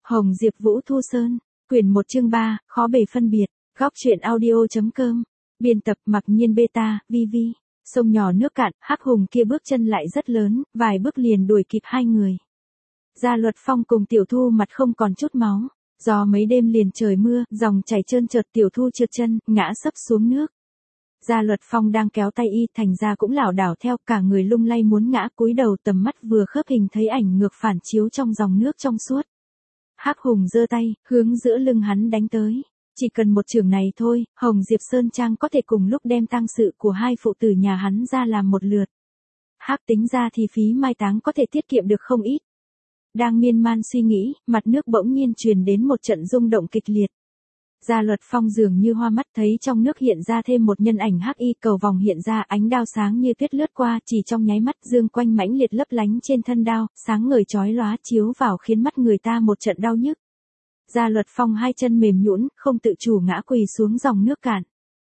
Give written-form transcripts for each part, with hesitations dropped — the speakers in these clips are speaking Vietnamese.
Hồng Diệp Vũ Thu Sơn, quyển 1 chương 3, khó bề phân biệt, góc truyện audio.com, biên tập Mặc Nhiên Beta, VV. Sông nhỏ nước cạn, Hắc Hùng kia bước chân lại rất lớn, vài bước liền đuổi kịp hai người. Gia Luật Phong cùng Tiểu Thu mặt không còn chút máu, do mấy đêm liền trời mưa, dòng chảy trơn trượt, Tiểu Thu trượt chân, ngã sấp xuống nước. Gia Luật Phong đang kéo tay y, thành ra cũng lảo đảo theo, cả người lung lay muốn ngã, cúi đầu tầm mắt vừa khớp hình thấy ảnh ngược phản chiếu trong dòng nước trong suốt. Hắc Hùng giơ tay, hướng giữa lưng hắn đánh tới. Chỉ cần một chưởng này thôi, Hồng Diệp Sơn Trang có thể cùng lúc đem tang sự của hai phụ tử nhà hắn ra làm một lượt. Hắc tính ra thì phí mai táng có thể tiết kiệm được không ít. Đang miên man suy nghĩ, mặt nước bỗng nhiên truyền đến một trận rung động kịch liệt. Gia Luật Phong dường như hoa mắt thấy trong nước hiện ra thêm một nhân ảnh hắc y, cầu vòng hiện ra, ánh đao sáng như tuyết lướt qua, chỉ trong nháy mắt dương quanh mãnh liệt lấp lánh trên thân đao, sáng ngời chói lóa chiếu vào khiến mắt người ta một trận đau nhức. Gia Luật Phong hai chân mềm nhũn, không tự chủ ngã quỳ xuống dòng nước cạn.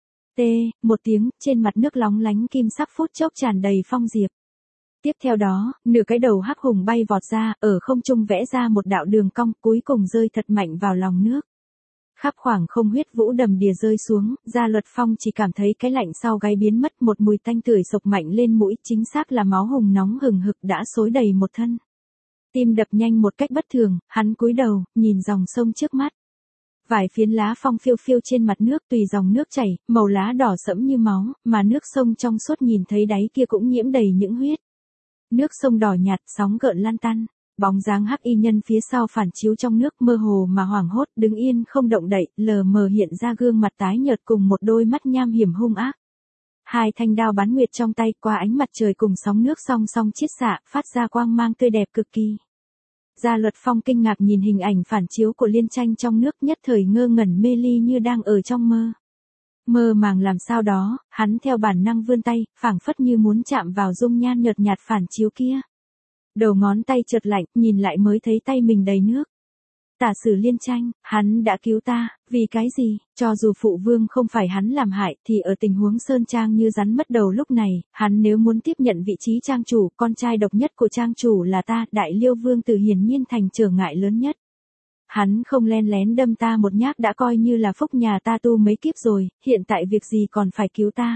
Một tiếng, trên mặt nước lóng lánh kim sắc phút chốc tràn đầy phong diệp. Tiếp theo đó, nửa cái đầu Hắc Hùng bay vọt ra, ở không trung vẽ ra một đạo đường cong, cuối cùng rơi thật mạnh vào lòng nước. Khắp khoảng không huyết vũ đầm đìa rơi xuống, Gia Luật Phong chỉ cảm thấy cái lạnh sau gáy biến mất, một mùi tanh tưởi sộc mạnh lên mũi, chính xác là máu hùng nóng hừng hực đã xối đầy một thân. Tim đập nhanh một cách bất thường, hắn cúi đầu, nhìn dòng sông trước mắt. Vài phiến lá phong phiêu phiêu trên mặt nước, tùy dòng nước chảy, màu lá đỏ sẫm như máu, mà nước sông trong suốt nhìn thấy đáy kia cũng nhiễm đầy những huyết. Nước sông đỏ nhạt, sóng gợn lan tăn. Bóng dáng hắc y nhân phía sau phản chiếu trong nước, mơ hồ mà hoảng hốt, đứng yên không động đậy, lờ mờ hiện ra gương mặt tái nhợt cùng một đôi mắt nham hiểm hung ác. Hai thanh đao bán nguyệt trong tay, qua ánh mặt trời cùng sóng nước song song chiết xạ, phát ra quang mang tươi đẹp cực kỳ. Gia Luật Phong kinh ngạc nhìn hình ảnh phản chiếu của Liên Tranh trong nước, nhất thời ngơ ngẩn mê ly như đang ở trong mơ. Mơ màng làm sao đó, hắn theo bản năng vươn tay, phảng phất như muốn chạm vào dung nhan nhợt nhạt phản chiếu kia. Đầu ngón tay chợt lạnh, nhìn lại mới thấy tay mình đầy nước. Tả sử Liên Tranh, hắn đã cứu ta, vì cái gì? Cho dù phụ vương không phải hắn làm hại, thì ở tình huống Sơn Trang như rắn mất đầu lúc này, hắn nếu muốn tiếp nhận vị trí trang chủ, con trai độc nhất của trang chủ là ta, Đại Liêu Vương Tử hiển nhiên thành trở ngại lớn nhất. Hắn không len lén đâm ta một nhát đã coi như là phúc nhà ta tu mấy kiếp rồi, hiện tại việc gì còn phải cứu ta?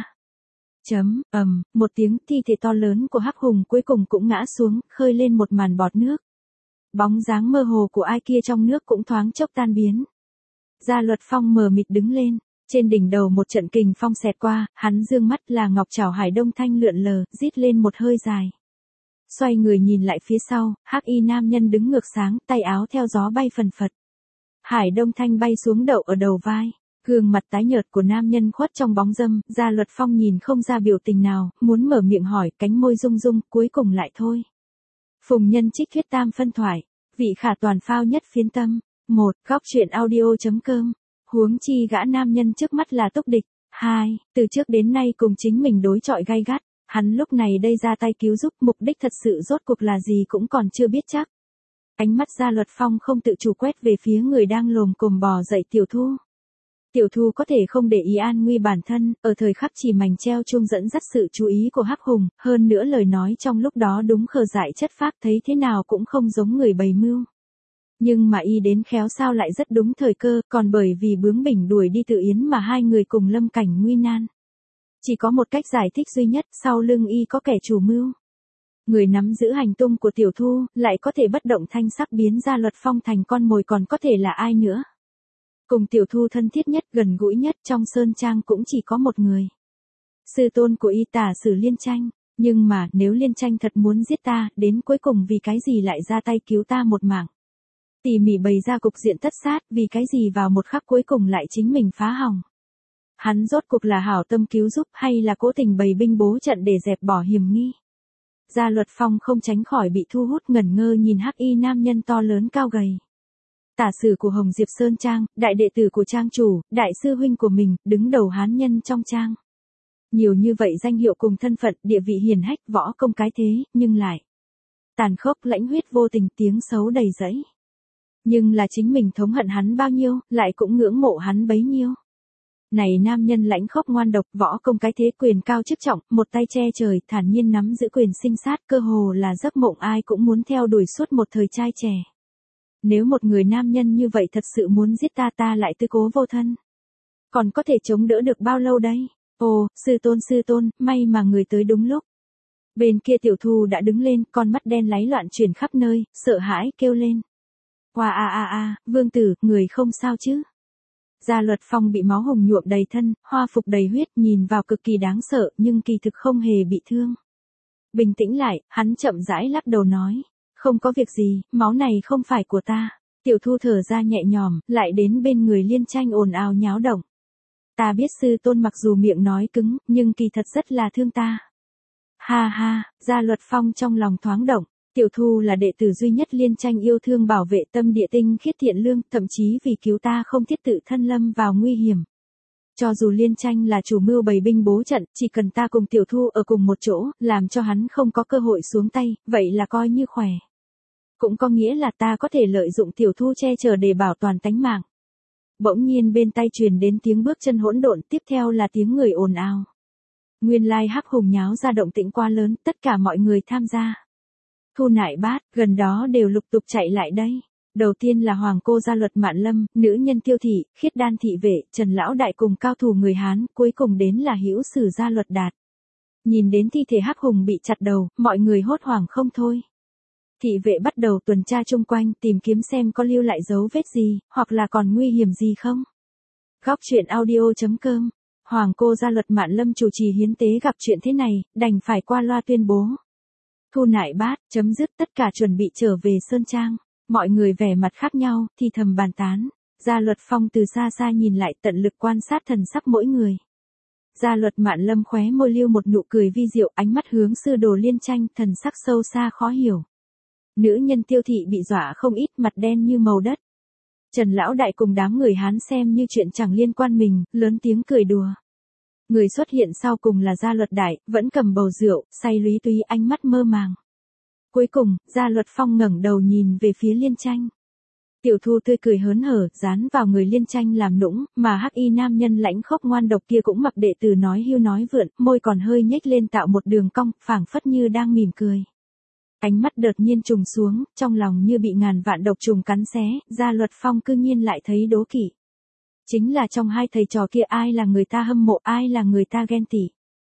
Một tiếng, thi thể to lớn của Hắc Hùng cuối cùng cũng ngã xuống, khơi lên một màn bọt nước. Bóng dáng mơ hồ của ai kia trong nước cũng thoáng chốc tan biến. Gia Luật Phong mờ mịt đứng lên, trên đỉnh đầu một trận kình phong xẹt qua, hắn dương mắt là ngọc trảo Hải Đông Thanh lượn lờ, rít lên một hơi dài. Xoay người nhìn lại phía sau, hắc y nam nhân đứng ngược sáng, tay áo theo gió bay phần phật. Hải Đông Thanh bay xuống đậu ở đầu vai. Gương mặt tái nhợt của nam nhân khuất trong bóng râm, Gia Luật Phong nhìn không ra biểu tình nào, muốn mở miệng hỏi, cánh môi rung rung, cuối cùng lại thôi. Phùng Nhân trích thuyết tam phân thoại, vị khả toàn phao nhất phiến tâm. 1. Góc truyện audio.com. Huống chi gã nam nhân trước mắt là túc địch. 2. Từ trước đến nay cùng chính mình đối chọi gay gắt, hắn lúc này đây ra tay cứu giúp, mục đích thật sự rốt cuộc là gì cũng còn chưa biết chắc. Ánh mắt Gia Luật Phong không tự chủ quét về phía người đang lồm cồm bò dậy, Tiểu Thu. Tiểu Thu có thể không để ý an nguy bản thân, ở thời khắc chỉ mảnh treo chuông dẫn dắt sự chú ý của Hắc Hùng, hơn nữa lời nói trong lúc đó đúng khờ dại chất phác, thấy thế nào cũng không giống người bày mưu. Nhưng mà y đến khéo sao lại rất đúng thời cơ, còn bởi vì bướng bỉnh đuổi đi Tự Yến mà hai người cùng lâm cảnh nguy nan. Chỉ có một cách giải thích duy nhất, sau lưng y có kẻ chủ mưu. Người nắm giữ hành tung của Tiểu Thu, lại có thể bất động thanh sắc biến Gia Luật Phong thành con mồi, còn có thể là ai nữa. Cùng Tiểu Thu thân thiết nhất, gần gũi nhất trong Sơn Trang cũng chỉ có một người. Sư tôn của y, Tả sử Liên Tranh. Nhưng mà, nếu Liên Tranh thật muốn giết ta, đến cuối cùng vì cái gì lại ra tay cứu ta một mạng? Tỉ mỉ bày ra cục diện tất sát, vì cái gì vào một khắc cuối cùng lại chính mình phá hỏng? Hắn rốt cuộc là hảo tâm cứu giúp hay là cố tình bày binh bố trận để dẹp bỏ hiểm nghi? Gia Luật Phong không tránh khỏi bị thu hút, ngẩn ngơ nhìn hắc y nam nhân to lớn cao gầy. Tả sử của Hồng Diệp Sơn Trang, đại đệ tử của trang chủ, đại sư huynh của mình, đứng đầu hán nhân trong trang. Nhiều như vậy danh hiệu cùng thân phận, địa vị hiển hách, võ công cái thế, nhưng lại tàn khốc, lãnh huyết vô tình, tiếng xấu đầy rẫy. Nhưng là chính mình thống hận hắn bao nhiêu, lại cũng ngưỡng mộ hắn bấy nhiêu. Này nam nhân lãnh khốc ngoan độc, võ công cái thế, quyền cao chức trọng, một tay che trời, thản nhiên nắm giữ quyền sinh sát, cơ hồ là giấc mộng ai cũng muốn theo đuổi suốt một thời trai trẻ. Nếu một người nam nhân như vậy thật sự muốn giết ta lại tư cố vô thân. Còn có thể chống đỡ được bao lâu đây? Ồ, sư tôn, may mà người tới đúng lúc. Bên kia Tiểu Thu đã đứng lên, con mắt đen láy loạn chuyển khắp nơi, sợ hãi kêu lên. Oa vương tử, người không sao chứ? Gia Luật Phong bị máu hồng nhuộm đầy thân, hoa phục đầy huyết, nhìn vào cực kỳ đáng sợ, nhưng kỳ thực không hề bị thương. Bình tĩnh lại, hắn chậm rãi lắc đầu nói. Không có việc gì, máu này không phải của ta. Tiểu Thu thở ra nhẹ nhõm, lại đến bên người Liên Tranh ồn ào nháo động. Ta biết sư tôn mặc dù miệng nói cứng, nhưng kỳ thật rất là thương ta. Ha ha, Gia Luật Phong trong lòng thoáng động. Tiểu Thu là đệ tử duy nhất Liên Tranh yêu thương bảo vệ tâm địa tinh khiết thiện lương, thậm chí vì cứu ta không thiết tự thân lâm vào nguy hiểm. Cho dù Liên Tranh là chủ mưu bày binh bố trận, chỉ cần ta cùng Tiểu Thu ở cùng một chỗ, làm cho hắn không có cơ hội xuống tay, vậy là coi như khỏe. Cũng có nghĩa là ta có thể lợi dụng Tiểu Thu che chở để bảo toàn tánh mạng. Bỗng nhiên bên tai truyền đến tiếng bước chân hỗn độn, tiếp theo là tiếng người ồn ào. Nguyên lai Hắc Hùng nháo ra động tĩnh quá lớn, tất cả mọi người tham gia. Thu Nại Bát, gần đó đều lục tục chạy lại đây. Đầu tiên là Hoàng cô Gia Luật Mạn Lâm, nữ nhân Tiêu thị, Khiết Đan thị vệ, Trần lão đại cùng cao thủ người Hán, cuối cùng đến là Hữu Sử Gia Luật Đạt. Nhìn đến thi thể Hắc Hùng bị chặt đầu, mọi người hốt hoảng không thôi. Thị vệ bắt đầu tuần tra chung quanh, tìm kiếm xem có lưu lại dấu vết gì, hoặc là còn nguy hiểm gì không. Góc truyện audio.com. Hoàng cô Gia Luật Mạn Lâm chủ trì hiến tế gặp chuyện thế này, đành phải qua loa tuyên bố. Thu Nại Bát, chấm dứt, tất cả chuẩn bị trở về Sơn Trang. Mọi người vẻ mặt khác nhau, thì thầm bàn tán. Gia Luật Phong từ xa xa nhìn lại, tận lực quan sát thần sắc mỗi người. Gia Luật Mạn Lâm khóe môi lưu một nụ cười vi diệu, ánh mắt hướng sư đồ Liên Tranh, thần sắc sâu xa khó hiểu. Nữ nhân Tiêu thị bị dọa không ít, mặt đen như màu đất. Trần lão đại cùng đám người Hán xem như chuyện chẳng liên quan mình, lớn tiếng cười đùa. Người xuất hiện sau cùng là Gia Luật đại, vẫn cầm bầu rượu, say lúy túy, ánh mắt mơ màng. Cuối cùng, Gia Luật Phong ngẩng đầu nhìn về phía Liên Tranh. Tiểu Thu tươi cười hớn hở, dán vào người Liên Tranh làm nũng, mà hắc y nam nhân lãnh khốc ngoan độc kia cũng mặc đệ tử nói hưu nói vượn, môi còn hơi nhếch lên tạo một đường cong, phảng phất như đang mỉm cười. Ánh mắt đột nhiên trùng xuống, trong lòng như bị ngàn vạn độc trùng cắn xé, Gia Luật Phong cư nhiên lại thấy đố kỵ. Chính là trong hai thầy trò kia ai là người ta hâm mộ, ai là người ta ghen tị.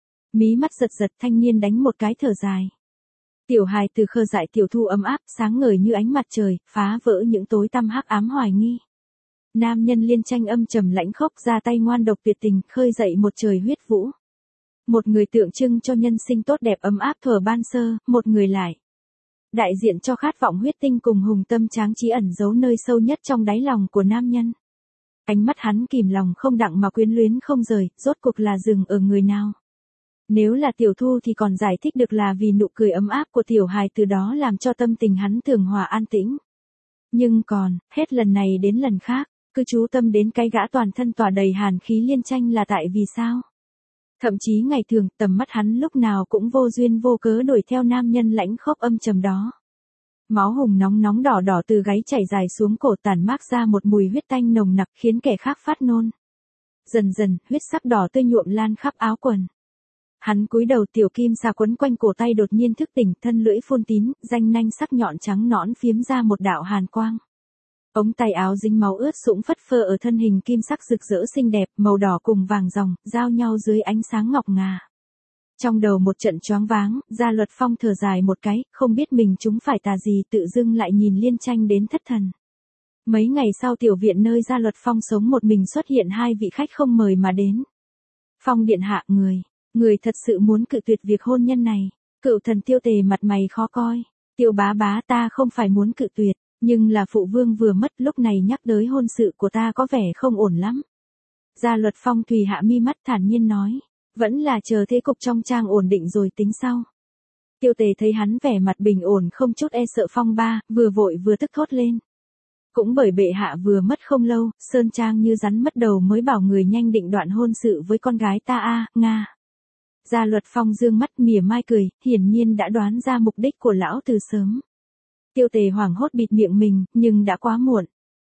Mí mắt giật giật, thanh niên đánh một cái thở dài. Tiểu hài từ khơ dại Tiểu Thu ấm áp, sáng ngời như ánh mặt trời, phá vỡ những tối tăm hắc ám hoài nghi. Nam nhân Liên Tranh âm trầm lãnh khốc, ra tay ngoan độc tuyệt tình, khơi dậy một trời huyết vũ. Một người tượng trưng cho nhân sinh tốt đẹp ấm áp thuở ban sơ, một người lại đại diện cho khát vọng huyết tinh cùng hùng tâm tráng trí ẩn giấu nơi sâu nhất trong đáy lòng của nam nhân. Ánh mắt hắn kìm lòng không đặng mà quyến luyến không rời, rốt cuộc là dừng ở người nào. Nếu là Tiểu Thu thì còn giải thích được là vì nụ cười ấm áp của tiểu hài từ đó làm cho tâm tình hắn thường hòa an tĩnh. Nhưng còn, hết lần này đến lần khác, cứ chú tâm đến cái gã toàn thân tỏa đầy hàn khí Liên Tranh là tại vì sao? Thậm chí ngày thường, tầm mắt hắn lúc nào cũng vô duyên vô cớ đuổi theo nam nhân lãnh khốc âm trầm đó. Máu hùng nóng nóng đỏ đỏ từ gáy chảy dài xuống cổ, tản mát ra một mùi huyết tanh nồng nặc khiến kẻ khác phát nôn. Dần dần, huyết sắc đỏ tươi nhuộm lan khắp áo quần. Hắn cúi đầu, tiểu kim xà quấn quanh cổ tay đột nhiên thức tỉnh, thân lưỡi phun tín, ranh nanh sắc nhọn trắng nõn phiếm ra một đạo hàn quang. Ống tay áo dính máu ướt sũng phất phơ ở thân hình kim sắc rực rỡ xinh đẹp, màu đỏ cùng vàng ròng, giao nhau dưới ánh sáng ngọc ngà. Trong đầu một trận choáng váng, Gia Luật Phong thở dài một cái, không biết mình chúng phải tà gì, tự dưng lại nhìn Liên Tranh đến thất thần. Mấy ngày sau tiểu viện nơi Gia Luật Phong sống một mình xuất hiện hai vị khách không mời mà đến. Phong điện hạ, người thật sự muốn cự tuyệt việc hôn nhân này. Cựu thần Tiêu Tề mặt mày khó coi. Tiêu bá bá, ta không phải muốn cự tuyệt, nhưng là phụ vương vừa mất, lúc này nhắc tới hôn sự của ta có vẻ không ổn lắm. Gia Luật Phong thùy hạ mi mắt thản nhiên nói. Vẫn là chờ thế cục trong trang ổn định rồi tính sau. Tiêu Tề thấy hắn vẻ mặt bình ổn không chút e sợ phong ba, vừa vội vừa tức thốt lên. Cũng bởi bệ hạ vừa mất không lâu, Sơn Trang như rắn mất đầu mới bảo người nhanh định đoạn hôn sự với con gái ta a, Nga. Gia Luật Phong dương mắt mỉa mai cười, hiển nhiên đã đoán ra mục đích của lão từ sớm. Tiêu Tề hoảng hốt bịt miệng mình, nhưng đã quá muộn.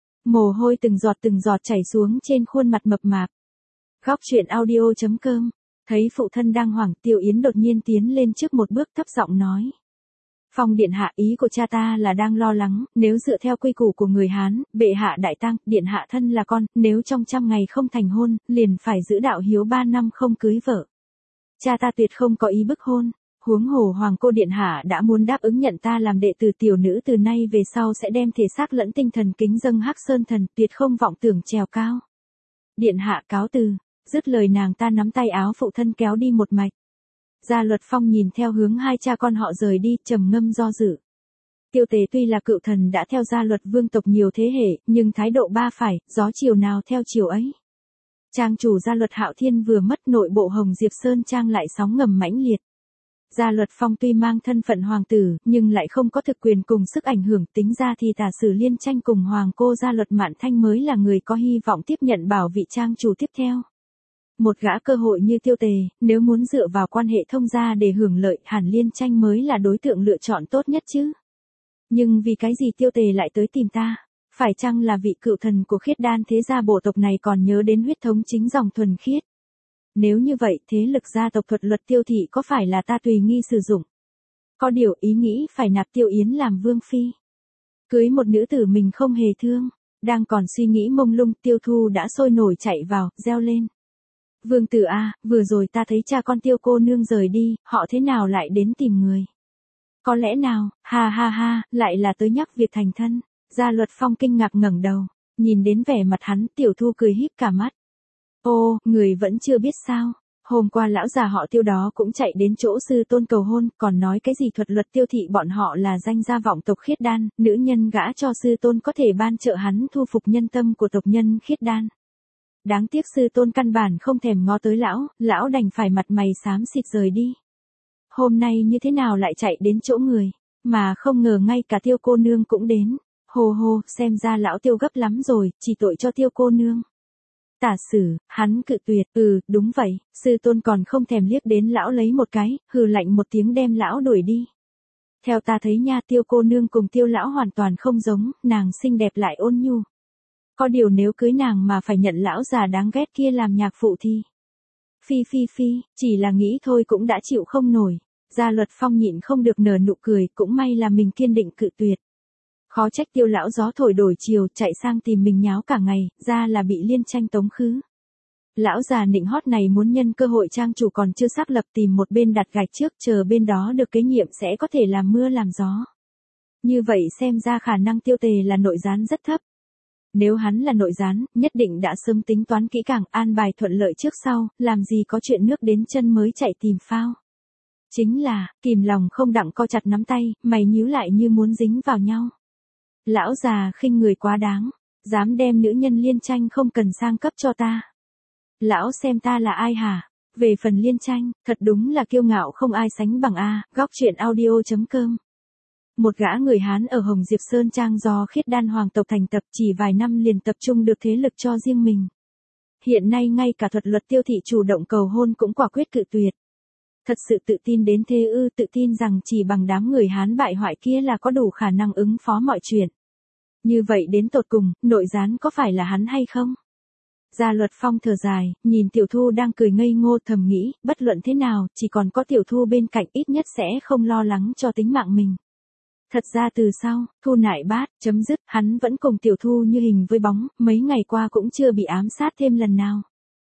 Mồ hôi từng giọt chảy xuống trên khuôn mặt mập mạp. Góc truyện audio.com. Thấy phụ thân đang hoảng, Tiêu Yến đột nhiên tiến lên trước một bước thấp giọng nói. Phong điện hạ, ý của cha ta là đang lo lắng, nếu dựa theo quy củ của người Hán, bệ hạ đại tang, điện hạ thân là con, nếu trong 100 ngày không thành hôn, liền phải giữ đạo hiếu 3 năm không cưới vợ. Cha ta tuyệt không có ý bức hôn, huống hồ hoàng cô điện hạ đã muốn đáp ứng nhận ta làm đệ tử tiểu nữ, từ nay về sau sẽ đem thể xác lẫn tinh thần kính dâng Hắc Sơn thần, tuyệt không vọng tưởng trèo cao. Điện hạ cáo từ. Dứt lời nàng ta nắm tay áo phụ thân kéo đi một mạch. Gia Luật Phong nhìn theo hướng hai cha con họ rời đi, trầm ngâm do dự. Tiêu Tề tuy là cựu thần đã theo Gia Luật vương tộc nhiều thế hệ, nhưng thái độ ba phải, gió chiều nào theo chiều ấy. Trang chủ Gia Luật Hạo Thiên vừa mất, nội bộ Hồng Diệp Sơn Trang lại sóng ngầm mãnh liệt. Gia Luật Phong tuy mang thân phận hoàng tử, nhưng lại không có thực quyền cùng sức ảnh hưởng, tính ra thì Tả Sử Liên tranh cùng hoàng cô Gia Luật Mạn Thanh mới là người có hy vọng tiếp nhận bảo vị trang chủ tiếp theo. Một gã cơ hội như Tiêu Tề, nếu muốn dựa vào quan hệ thông gia để hưởng lợi, hẳn Liên tranh mới là đối tượng lựa chọn tốt nhất chứ. Nhưng vì cái gì Tiêu Tề lại tới tìm ta? Phải chăng là vị cựu thần của Khiết Đan thế gia bộ tộc này còn nhớ đến huyết thống chính dòng thuần khiết? Nếu như vậy, thế lực gia tộc thuật luật Tiêu thị có phải là ta tùy nghi sử dụng? Có điều ý nghĩ phải nạp Tiêu Yến làm vương phi. Cưới một nữ tử mình không hề thương. Đang còn suy nghĩ mông lung, Tiêu Thu đã sôi nổi chạy vào, reo lên. Vương tử a, vừa rồi ta thấy cha con Tiêu cô nương rời đi, họ thế nào lại đến tìm người? Có lẽ nào, ha ha ha, lại là tới nhắc việc thành thân. Gia Luật Phong kinh ngạc ngẩng đầu, nhìn đến vẻ mặt hắn, Tiểu Thu cười híp cả mắt. Ô, người vẫn chưa biết sao? Hôm qua lão già họ Tiêu đó cũng chạy đến chỗ sư tôn cầu hôn, còn nói cái gì thuật luật Tiêu thị bọn họ là danh gia vọng tộc Khiết Đan, nữ nhân gả cho sư tôn có thể ban trợ hắn thu phục nhân tâm của tộc nhân Khiết Đan. Đáng tiếc sư tôn căn bản không thèm ngó tới lão đành phải mặt mày xám xịt rời đi. Hôm nay như thế nào lại chạy đến chỗ người, mà không ngờ ngay cả Tiêu cô nương cũng đến. Hồ hồ, xem ra lão Tiêu gấp lắm rồi, chỉ tội cho Tiêu cô nương. Tả Sử, hắn cự tuyệt, đúng vậy, sư tôn còn không thèm liếc đến lão lấy một cái, hừ lạnh một tiếng đem lão đuổi đi. Theo ta thấy nha, Tiêu cô nương cùng Tiêu lão hoàn toàn không giống, nàng xinh đẹp lại ôn nhu. Có điều nếu cưới nàng mà phải nhận lão già đáng ghét kia làm nhạc phụ thì... Phi, chỉ là nghĩ thôi cũng đã chịu không nổi. Gia Luật Phong nhịn không được nở nụ cười, cũng may là mình kiên định cự tuyệt. Khó trách Tiêu lão gió thổi đổi chiều, chạy sang tìm mình nháo cả ngày, ra là bị Liên tranh tống khứ. Lão già nịnh hót này muốn nhân cơ hội trang chủ còn chưa xác lập tìm một bên đặt gạch trước, chờ bên đó được kế nhiệm sẽ có thể làm mưa làm gió. Như vậy xem ra khả năng Tiêu Tề là nội gián rất thấp. Nếu hắn là nội gián, nhất định đã sớm tính toán kỹ càng, an bài thuận lợi trước sau, làm gì có chuyện nước đến chân mới chạy tìm phao. Chính là, kìm lòng không đặng co chặt nắm tay, mày nhíu lại như muốn dính vào nhau. Lão già khinh người quá đáng, dám đem nữ nhân Liên tranh không cần sang cấp cho ta. Lão xem ta là ai hả? Về phần Liên tranh, thật đúng là kiêu ngạo không ai sánh bằng a. Góc truyện audio.com. Một gã người Hán ở Hồng Diệp Sơn Trang do Khiết Đan hoàng tộc thành tập, chỉ vài năm liền tập trung được thế lực cho riêng mình. Hiện nay ngay cả thuật luật Tiêu thị chủ động cầu hôn cũng quả quyết cự tuyệt. Thật sự tự tin đến thế ư? Tự tin rằng chỉ bằng đám người Hán bại hoại kia là có đủ khả năng ứng phó mọi chuyện. Như vậy đến tột cùng, nội gián có phải là hắn hay không? Gia Luật Phong thở dài, nhìn Tiểu Thu đang cười ngây ngô, thầm nghĩ, bất luận thế nào, chỉ còn có Tiểu Thu bên cạnh ít nhất sẽ không lo lắng cho tính mạng mình. Thật ra từ sau, Thu nại bát, chấm dứt, hắn vẫn cùng Tiểu Thu như hình với bóng, mấy ngày qua cũng chưa bị ám sát thêm lần nào.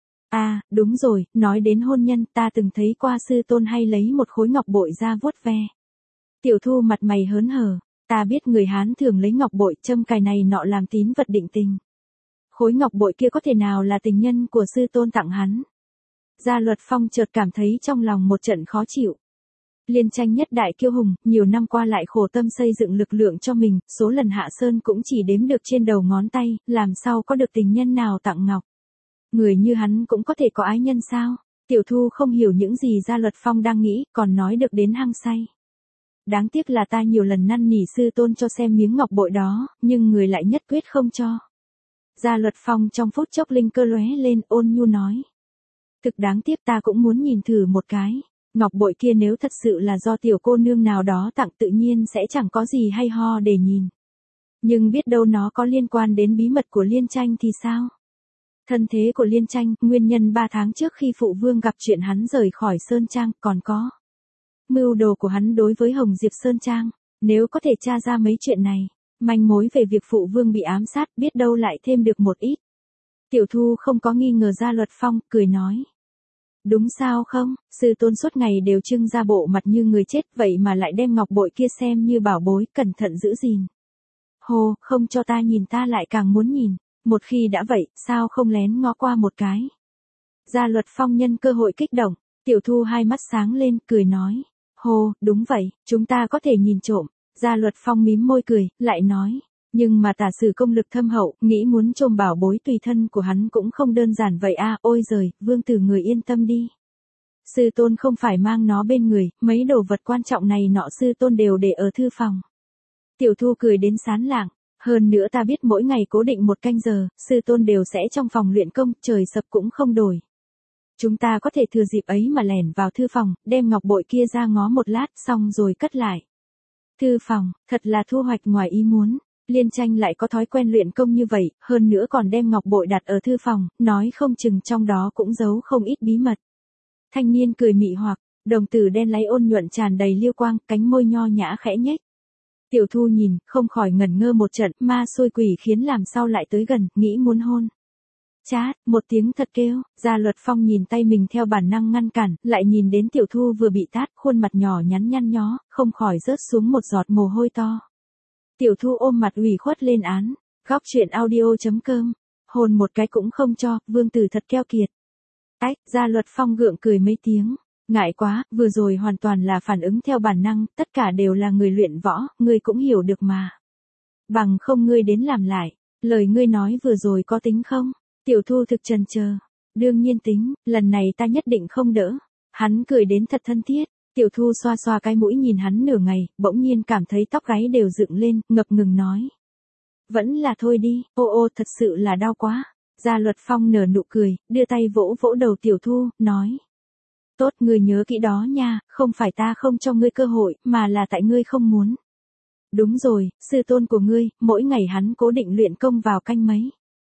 À, đúng rồi, nói đến hôn nhân, ta từng thấy qua sư tôn hay lấy một khối ngọc bội ra vuốt ve. Tiểu Thu mặt mày hớn hở, ta biết người Hán thường lấy ngọc bội châm cài này nọ làm tín vật định tình. Khối ngọc bội kia có thể nào là tình nhân của sư tôn tặng hắn? Gia Luật Phong chợt cảm thấy trong lòng một trận khó chịu. Liên tranh nhất đại kiêu hùng, nhiều năm qua lại khổ tâm xây dựng lực lượng cho mình, số lần hạ sơn cũng chỉ đếm được trên đầu ngón tay, làm sao có được tình nhân nào tặng ngọc. Người như hắn cũng có thể có ái nhân sao? Tiểu Thu không hiểu những gì Gia Luật Phong đang nghĩ, còn nói được đến hăng say. Đáng tiếc là ta nhiều lần năn nỉ sư tôn cho xem miếng ngọc bội đó, nhưng người lại nhất quyết không cho. Gia Luật Phong trong phút chốc linh cơ lóe lên, ôn nhu nói. Thực đáng tiếc, ta cũng muốn nhìn thử một cái. Ngọc bội kia nếu thật sự là do tiểu cô nương nào đó tặng tự nhiên sẽ chẳng có gì hay ho để nhìn. Nhưng biết đâu nó có liên quan đến bí mật của Liên tranh thì sao? Thân thế của Liên tranh, nguyên nhân 3 tháng trước khi phụ vương gặp chuyện hắn rời khỏi Sơn Trang, còn có. Mưu đồ của hắn đối với Hồng Diệp Sơn Trang, nếu có thể tra ra mấy chuyện này, manh mối về việc phụ vương bị ám sát biết đâu lại thêm được một ít. Tiểu Thu không có nghi ngờ Gia Luật Phong, cười nói. Đúng sao không, sư tôn suốt ngày đều trưng ra bộ mặt như người chết vậy mà lại đem ngọc bội kia xem như bảo bối, cẩn thận giữ gìn. Hồ, không cho ta nhìn ta lại càng muốn nhìn, một khi đã vậy, sao không lén ngó qua một cái. Gia Luật Phong nhân cơ hội kích động, Tiểu Thu hai mắt sáng lên, cười nói. Hồ, đúng vậy, chúng ta có thể nhìn trộm. Gia Luật Phong mím môi cười, lại nói. Nhưng mà tả sử công lực thâm hậu, nghĩ muốn trộm bảo bối tùy thân của hắn cũng không đơn giản vậy a. Ôi giời, vương tử người yên tâm đi. Sư tôn không phải mang nó bên người, mấy đồ vật quan trọng này nọ sư tôn đều để ở thư phòng. Tiểu Thu cười đến sán lạng. Hơn nữa ta biết mỗi ngày cố định một canh giờ, sư tôn đều sẽ trong phòng luyện công, trời sập cũng không đổi. Chúng ta có thể thừa dịp ấy mà lẻn vào thư phòng, đem ngọc bội kia ra ngó một lát xong rồi cất lại. Thư phòng, thật là thu hoạch ngoài ý muốn. Liên Tranh lại có thói quen luyện công như vậy, hơn nữa còn đem ngọc bội đặt ở thư phòng, nói không chừng trong đó cũng giấu không ít bí mật. Thanh niên cười mị hoặc, đồng tử đen láy ôn nhuận tràn đầy liêu quang, cánh môi nho nhã khẽ nhếch. Tiểu Thu nhìn, không khỏi ngẩn ngơ một trận, ma xôi quỷ khiến làm sao lại tới gần, nghĩ muốn hôn. Chát, một tiếng thật kêu, Gia Luật Phong nhìn tay mình theo bản năng ngăn cản, lại nhìn đến Tiểu Thu vừa bị tát, khuôn mặt nhỏ nhắn nhăn nhó, không khỏi rớt xuống một giọt mồ hôi to. Tiểu Thu ôm mặt ủy khuất lên án, góc chuyện audio.com, hôn một cái cũng không cho, vương tử thật keo kiệt. Ách, Gia Luật Phong gượng cười mấy tiếng, ngại quá, vừa rồi hoàn toàn là phản ứng theo bản năng, tất cả đều là người luyện võ, ngươi cũng hiểu được mà. Bằng không ngươi đến làm lại, lời ngươi nói vừa rồi có tính không? Tiểu Thu thực chần chờ, đương nhiên tính, lần này ta nhất định không đỡ. Hắn cười đến thật thân thiết, Tiểu Thu xoa xoa cái mũi nhìn hắn nửa ngày, bỗng nhiên cảm thấy tóc gáy đều dựng lên, ngập ngừng nói. Vẫn là thôi đi, ô ô thật sự là đau quá. Gia Luật Phong nở nụ cười, đưa tay vỗ vỗ đầu Tiểu Thu, nói. Tốt, ngươi nhớ kỹ đó nha, không phải ta không cho ngươi cơ hội, mà là tại ngươi không muốn. Đúng rồi, sư tôn của ngươi, mỗi ngày hắn cố định luyện công vào canh mấy.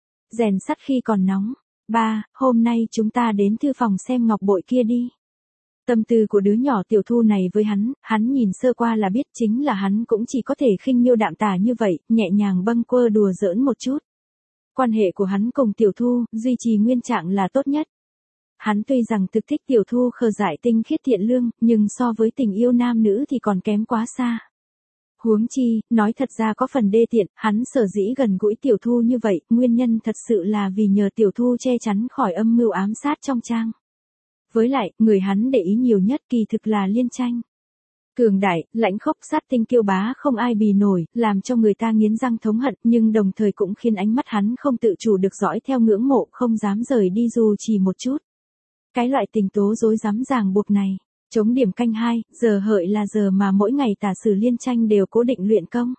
Rèn sắt khi còn nóng. Ba, hôm nay chúng ta đến thư phòng xem ngọc bội kia đi. Tâm tư của đứa nhỏ Tiểu Thu này với hắn nhìn sơ qua là biết chính là hắn cũng chỉ có thể khinh miêu đạm tả như vậy, nhẹ nhàng bâng quơ đùa giỡn một chút. Quan hệ của hắn cùng Tiểu Thu, duy trì nguyên trạng là tốt nhất. Hắn tuy rằng thực thích Tiểu Thu khờ dại tinh khiết thiện lương, nhưng so với tình yêu nam nữ thì còn kém quá xa. Huống chi, nói thật ra có phần đê tiện, hắn sở dĩ gần gũi Tiểu Thu như vậy, nguyên nhân thật sự là vì nhờ Tiểu Thu che chắn khỏi âm mưu ám sát trong trang. Với lại, người hắn để ý nhiều nhất kỳ thực là Liên Tranh. Cường đại, lãnh khốc sát tinh kiêu bá không ai bì nổi, làm cho người ta nghiến răng thống hận, nhưng đồng thời cũng khiến ánh mắt hắn không tự chủ được dõi theo ngưỡng mộ, không dám rời đi dù chỉ một chút. Cái loại tình tố rối rắm ràng buộc này, chống điểm canh 2, giờ hợi là giờ mà mỗi ngày tả sử Liên Tranh đều cố định luyện công.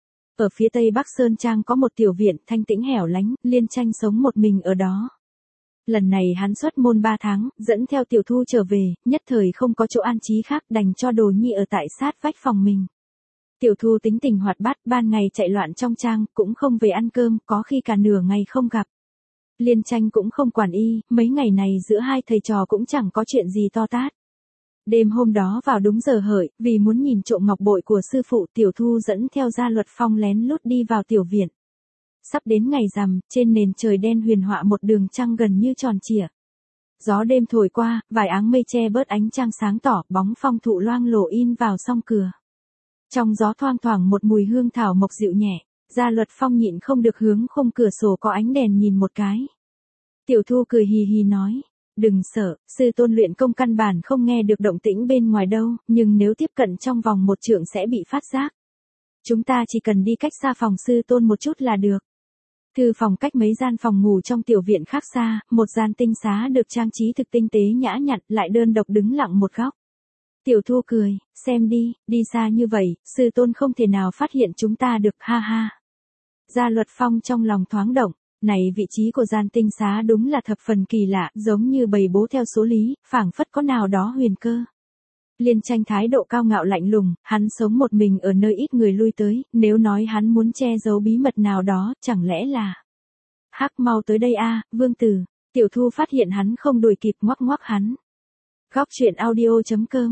Ở phía tây Bắc Sơn Trang có một tiểu viện thanh tĩnh hẻo lánh, Liên Tranh sống một mình ở đó. Lần này hắn xuất môn 3 tháng, dẫn theo Tiểu Thu trở về, nhất thời không có chỗ an trí khác đành cho đồ nhi ở tại sát vách phòng mình. Tiểu Thu tính tình hoạt bát, ban ngày chạy loạn trong trang, cũng không về ăn cơm, có khi cả nửa ngày không gặp. Liên Tranh cũng không quản y, mấy ngày này giữa hai thầy trò cũng chẳng có chuyện gì to tát. Đêm hôm đó vào đúng giờ hợi, vì muốn nhìn trộm ngọc bội của sư phụ, Tiểu Thu dẫn theo Gia Luật Phong lén lút đi vào tiểu viện. Sắp đến ngày rằm, trên nền trời đen huyền họa một đường trăng gần như tròn trịa. Gió đêm thổi qua, vài áng mây che bớt ánh trăng sáng tỏ, bóng phong thụ loang lổ in vào song cửa. Trong gió thoang thoảng một mùi hương thảo mộc dịu nhẹ, Gia Luật Phong nhịn không được hướng khung cửa sổ có ánh đèn nhìn một cái. Tiểu Thu cười hì hì nói, đừng sợ, sư tôn luyện công căn bản không nghe được động tĩnh bên ngoài đâu, nhưng nếu tiếp cận trong vòng một trượng sẽ bị phát giác. Chúng ta chỉ cần đi cách xa phòng sư tôn một chút là được. Thư phòng cách mấy gian phòng ngủ trong tiểu viện khác xa, một gian tinh xá được trang trí thực tinh tế nhã nhặn, lại đơn độc đứng lặng một góc. Tiểu Thu cười, xem đi, đi xa như vậy, sư tôn không thể nào phát hiện chúng ta được, ha ha. Gia Luật Phong trong lòng thoáng động, này vị trí của gian tinh xá đúng là thập phần kỳ lạ, giống như bày bố theo số lý, phảng phất có nào đó huyền cơ. Liên Tranh thái độ cao ngạo lạnh lùng, hắn sống một mình ở nơi ít người lui tới, nếu nói hắn muốn che giấu bí mật nào đó, chẳng lẽ là... Hắc mau tới đây a, vương tử. Tiểu Thu phát hiện hắn không đuổi kịp ngoắc ngoắc hắn. Góc chuyện audio.com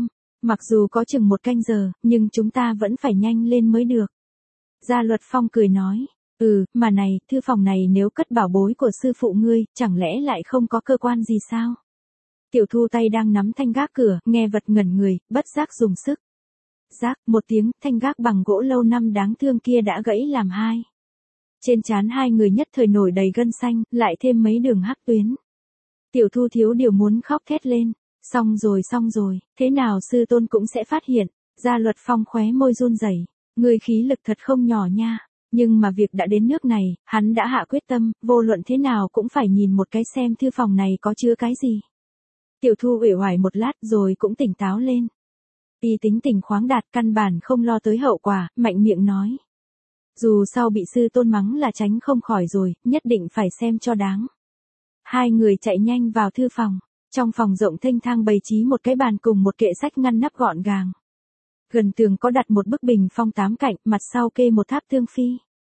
Mặc dù có chừng 1 canh giờ, nhưng chúng ta vẫn phải nhanh lên mới được. Gia Luật Phong cười nói. Mà này, thư phòng này nếu cất bảo bối của sư phụ ngươi, chẳng lẽ lại không có cơ quan gì sao? Tiểu Thu tay đang nắm thanh gác cửa, nghe vật ngẩn người, bất giác dùng sức. Rác, một tiếng, thanh gác bằng gỗ lâu năm đáng thương kia đã gãy làm hai. Trên trán hai người nhất thời nổi đầy gân xanh, lại thêm mấy đường hắc tuyến. Tiểu Thu thiếu điều muốn khóc thét lên. Xong rồi, thế nào sư tôn cũng sẽ phát hiện. Gia Luật Phong khóe môi run rẩy, ngươi khí lực thật không nhỏ nha. Nhưng mà việc đã đến nước này, hắn đã hạ quyết tâm, vô luận thế nào cũng phải nhìn một cái xem thư phòng này có chứa cái gì. Tiểu Thu uể oải một lát rồi cũng tỉnh táo lên. Y tính tình khoáng đạt căn bản không lo tới hậu quả, mạnh miệng nói. Dù sau bị sư tôn mắng là tránh không khỏi rồi, nhất định phải xem cho đáng. Hai người chạy nhanh vào thư phòng. Trong phòng rộng thênh thang bày trí một cái bàn cùng một kệ sách ngăn nắp gọn gàng. Gần tường có đặt một bức bình phong 8 cạnh, mặt sau kê một tháp tương phi.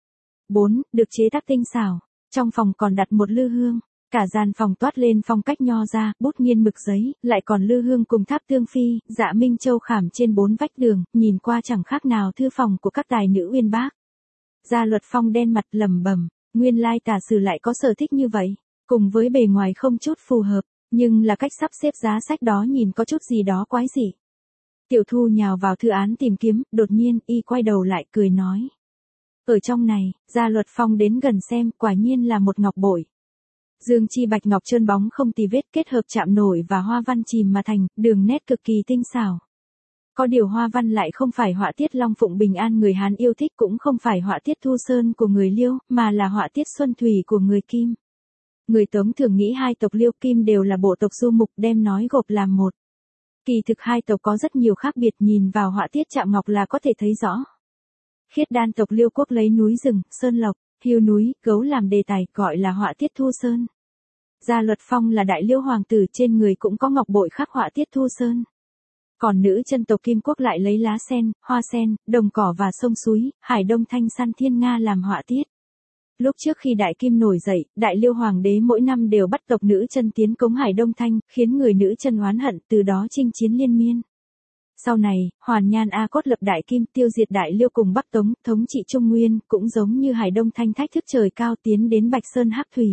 4. Được chế tác tinh xảo. Trong phòng còn đặt một lư hương. Cả gian phòng toát lên phong cách nho ra, bút nghiên mực giấy, lại còn lư hương cùng tháp tương phi, dạ minh châu khảm trên 4 vách đường, nhìn qua chẳng khác nào thư phòng của các tài nữ uyên bác. Gia Luật Phong đen mặt lẩm bẩm, nguyên lai tả sử lại có sở thích như vậy, cùng với bề ngoài không chút phù hợp, nhưng là cách sắp xếp giá sách đó nhìn có chút gì đó quái dị. Tiểu Thu nhào vào thư án tìm kiếm, đột nhiên y quay đầu lại cười nói. Ở trong này, Gia Luật Phong đến gần xem, quả nhiên là một ngọc bội. Dương chi bạch ngọc trơn bóng không tì vết, kết hợp chạm nổi và hoa văn chìm mà thành, đường nét cực kỳ tinh xảo. Có điều hoa văn lại không phải họa tiết Long Phụng Bình An người Hán yêu thích, cũng không phải họa tiết Thu Sơn của người Liêu, mà là họa tiết Xuân Thủy của người Kim. Người Tống thường nghĩ hai tộc Liêu Kim đều là bộ tộc du mục, đem nói gộp làm một. Kỳ thực hai tộc có rất nhiều khác biệt, nhìn vào họa tiết chạm ngọc là có thể thấy rõ. Khiết Đan tộc Liêu quốc lấy núi rừng, sơn lộc, hiêu núi, gấu làm đề tài, gọi là họa tiết Thu Sơn. Gia Luật Phong là đại Liêu hoàng tử, trên người cũng có ngọc bội khắc họa tiết Thu Sơn. Còn nữ chân tộc Kim quốc lại lấy lá sen, hoa sen, đồng cỏ và sông suối, hải đông thanh san thiên nga làm họa tiết. Lúc trước khi Đại Kim nổi dậy, Đại Liêu hoàng đế mỗi năm đều bắt tộc nữ chân tiến cống Hải Đông Thanh, khiến người nữ chân oán hận, từ đó chinh chiến liên miên. Sau này, Hoàn Nhan A Cốt lập Đại Kim, tiêu diệt Đại Liêu cùng Bắc Tống, thống trị Trung Nguyên, cũng giống như Hải Đông Thanh thách thức trời cao tiến đến Bạch Sơn Hắc Thủy.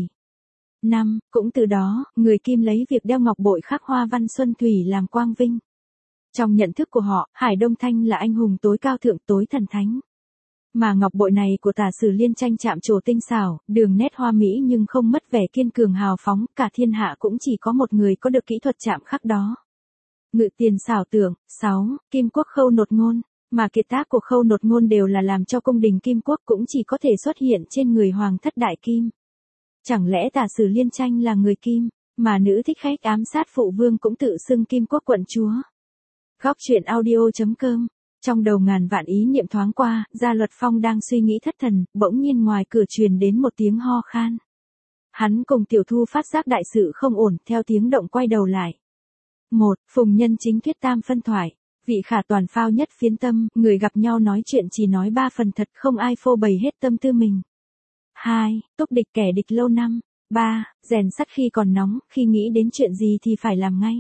5. Cũng từ đó, người Kim lấy việc đeo ngọc bội khắc hoa văn Xuân Thủy làm quang vinh. Trong nhận thức của họ, Hải Đông Thanh là anh hùng tối cao thượng, tối thần thánh. Mà ngọc bội này của tả sử Liên Tranh chạm trổ tinh xảo, đường nét hoa mỹ nhưng không mất vẻ kiên cường hào phóng, cả thiên hạ cũng chỉ có một người có được kỹ thuật chạm khắc đó. Ngự tiền xảo tưởng. 6. Kim quốc Khâu Nột Ngôn. Mà kiệt tác của Khâu Nột Ngôn đều là làm cho cung đình Kim quốc, cũng chỉ có thể xuất hiện trên người hoàng thất Đại Kim. Chẳng lẽ tả sử Liên Tranh là người Kim, mà nữ thích khách ám sát phụ vương cũng tự xưng Kim quốc quận chúa. Góc truyện audio.com. Trong đầu ngàn vạn ý niệm thoáng qua, Gia Luật Phong đang suy nghĩ thất thần, bỗng nhiên ngoài cửa truyền đến một tiếng ho khan. Hắn cùng Tiểu Thu phát giác đại sự không ổn, theo tiếng động quay đầu lại. 1. Phùng Nhân Chính thuyết tam phân thoại. Vị khả toàn phao nhất phiến tâm, người gặp nhau nói chuyện chỉ nói 3 phần thật, không ai phô bày hết tâm tư mình. 2. Túc địch kẻ địch lâu năm. 3. Rèn sắt khi còn nóng, khi nghĩ đến chuyện gì thì phải làm ngay.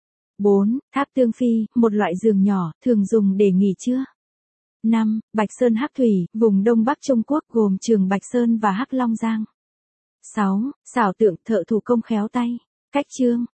4. Tháp tương phi, một loại giường nhỏ, thường dùng để nghỉ trưa. 5. Bạch Sơn Hắc Thủy, vùng Đông Bắc Trung Quốc gồm Trường Bạch Sơn và Hắc Long Giang. 6. Xảo tượng, thợ thủ công khéo tay. Cách chương.